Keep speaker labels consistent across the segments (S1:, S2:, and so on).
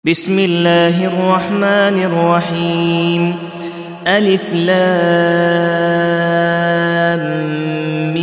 S1: بسم الله الرحمن الرحيم. ألف لام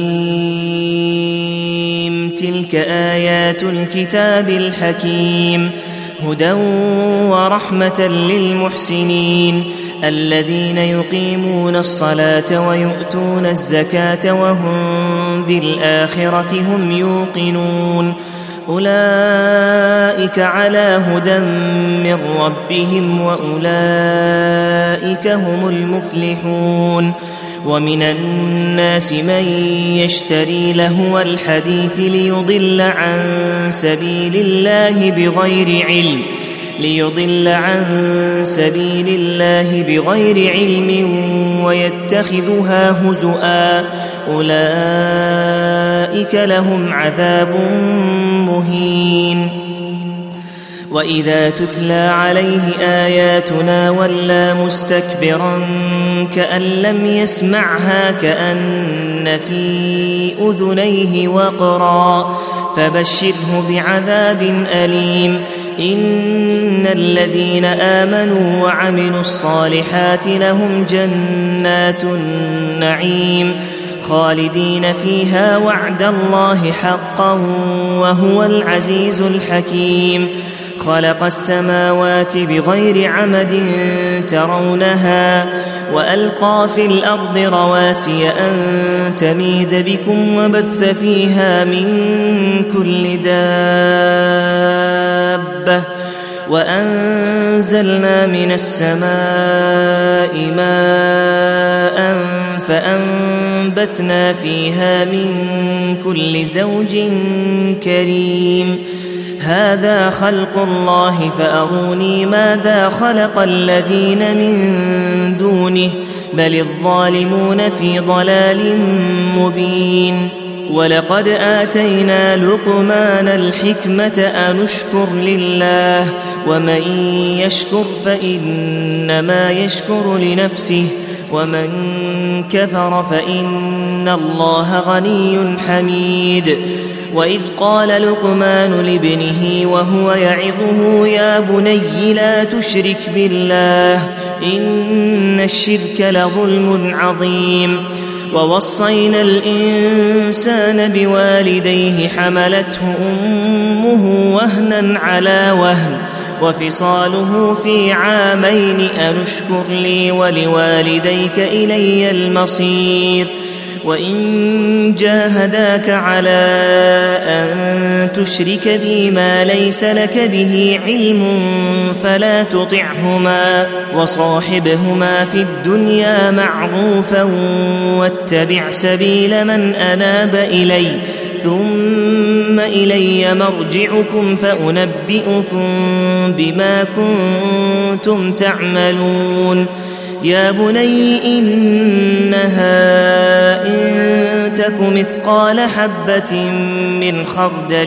S1: ميم. تلك آيات الكتاب الحكيم، هدى ورحمة للمحسنين الذين يقيمون الصلاة ويؤتون الزكاة وهم بالآخرة هم يوقنون. أولئك على هدى من ربهم وأولئك هم المفلحون. ومن الناس من يشتري لهو الحديث ليضل عن سبيل الله بغير علم ويتخذها هزؤا، أولئك لهم عذاب مهين. وإذا تتلى عليه آياتنا ولى مستكبرا كأن لم يسمعها كأن في أذنيه وقرا، فبشره بعذاب أليم. إن الذين آمنوا وعملوا الصالحات لهم جنات النعيم خالدين فيها وعد الله حقا وهو العزيز الحكيم. خلق السماوات بغير عمد ترونها وألقى في الأرض رواسي أن تميد بكم وبث فيها من كل دابة، وأنزلنا من السماء ماء فأنبتنا فيها من كل زوج كريم. هذا خلق الله فأروني ماذا خلق الذين من دونه بل الظالمون في ضلال مبين. ولقد آتينا لقمان الحكمة أن اشكر لله ومن يشكر فإنما يشكر لنفسه ومن كفر فإن الله غني حميد. وإذ قال لقمان لابنه وهو يعظه يا بني لا تشرك بالله إن الشرك لظلم عظيم. ووصينا الإنسان بوالديه حملته أمه وهنا على وهن وفصاله في عامين أن اشكر لي ولوالديك إلي المصير. وإن جاهداك على أن تشرك بي ما ليس لك به علم فلا تطعهما وصاحبهما في الدنيا معروفا واتبع سبيل من أناب إلي ثم إلي مرجعكم فأنبئكم بما كنتم تعملون. يا بني إنها إن تك مثقال حبة من خردل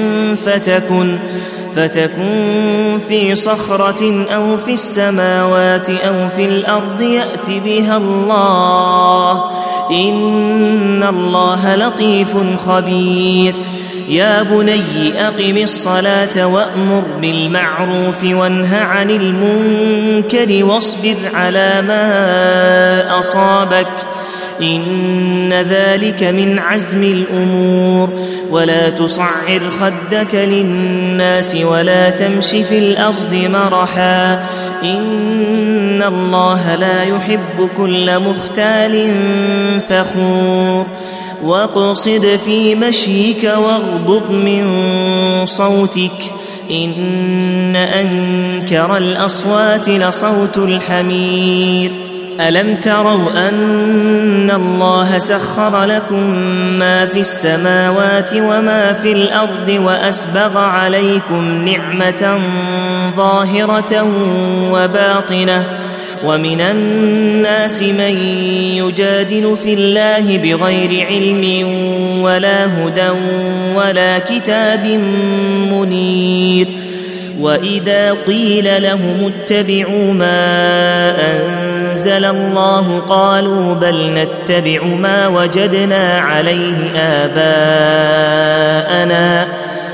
S1: فتكن في صخرة أو في السماوات أو في الأرض يأت بها الله إن الله لطيف خبير. يا بني أقم الصلاة وأمر بالمعروف وانه عن المنكر واصبر على ما أصابك إن ذلك من عزم الأمور. ولا تصعر خدك للناس ولا تمش في الأرض مرحا إن الله لا يحب كل مختال فخور. واقصد في مشيك واغضض من صوتك إن أنكر الأصوات لصوت الحمير. ألم تروا أن الله سخر لكم ما في السماوات وما في الأرض وأسبغ عليكم نعمة ظاهرة وباطنة ومن الناس من يجادل في الله بغير علم ولا هدى ولا كتاب منير. وإذا قيل لهم اتبعوا ما أنزل الله قالوا بل نتبع ما وجدنا عليه آباءنا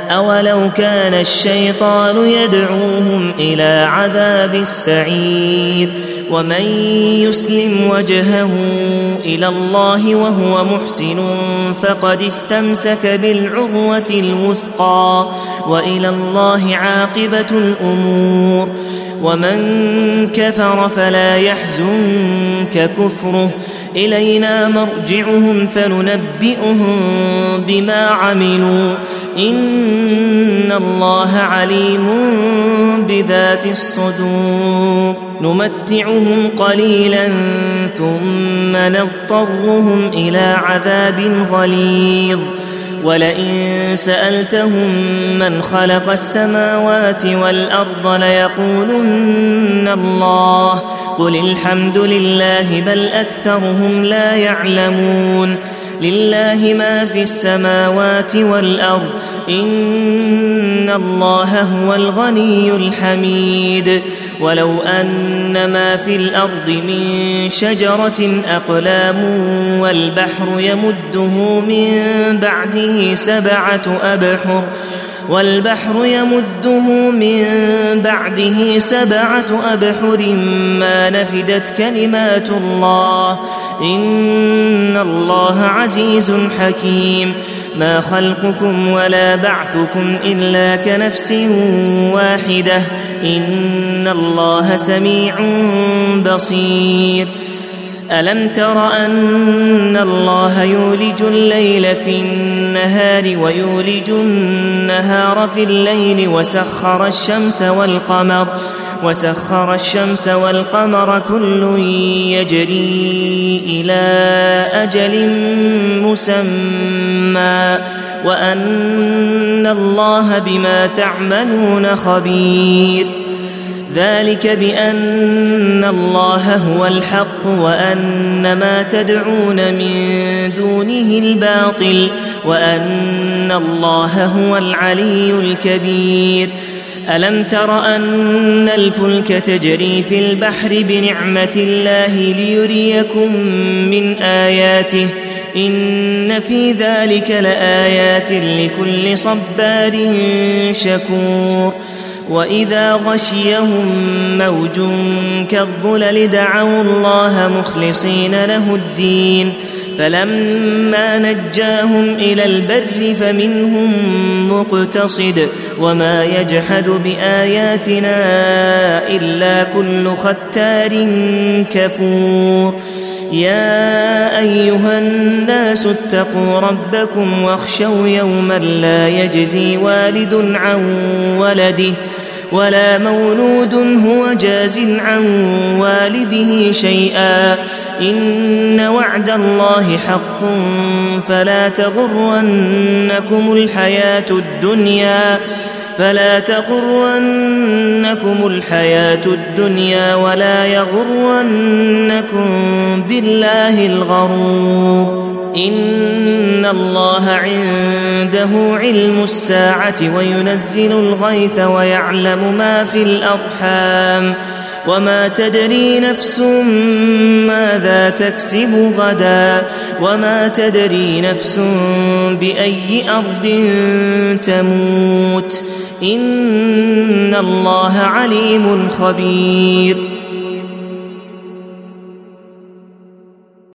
S1: أولو كان الشيطان يدعوهم إلى عذاب السعير ومن يسلم وجهه إلى الله وهو محسن فقد استمسك بالعروة الوثقى وإلى الله عاقبة الأمور ومن كفر فلا يحزنك كفره إلينا مرجعهم فننبئهم بما عملوا إن الله عليم بذات الصدور نمتعهم قليلا ثم نضطرهم إلى عذاب غليظ ولئن سألتهم من خلق السماوات والأرض ليقولن الله قل الحمد لله بل أكثرهم لا يعلمون لله ما في السماوات والأرض إن الله هو الغني الحميد ولو أن ما في الأرض من شجرة أقلام والبحر يمده من بعده سبعة أبحر ما نفدت كلمات الله إن الله عزيز حكيم ما خلقكم ولا بعثكم إلا كنفس واحدة إن الله سميع بصير ألم تر أن الله يولج الليل في النهار ويولج النهار في الليل وسخر الشمس والقمر كل يجري إلى أجل مسمى وأن الله بما تعملون خبير ذلك بأن الله هو الحق وأن ما تدعون من دونه الباطل وأن الله هو العلي الكبير ألم تر أن الفلك تجري في البحر بنعمة الله ليريكم من آياته إن في ذلك لآيات لكل صبار شكور وإذا غشيهم موج كالظلل دعوا الله مخلصين له الدين فلما نجاهم إلى البر فمنهم مقتصد وما يجحد بآياتنا إلا كل ختار كفور يا أيها الناس اتقوا ربكم واخشوا يوما لا يجزي والد عن ولده ولا مولود هو جاز عن والده شيئا إن وعد الله حق فلا تغرنكم الحياة الدنيا ولا يغرنكم بالله الغرور إن الله عنده علم الساعة وينزل الغيث ويعلم ما في الأرحام وما تدري نفس ماذا تكسب غدا وما تدري نفس بأي أرض تموت إن الله عليم خبير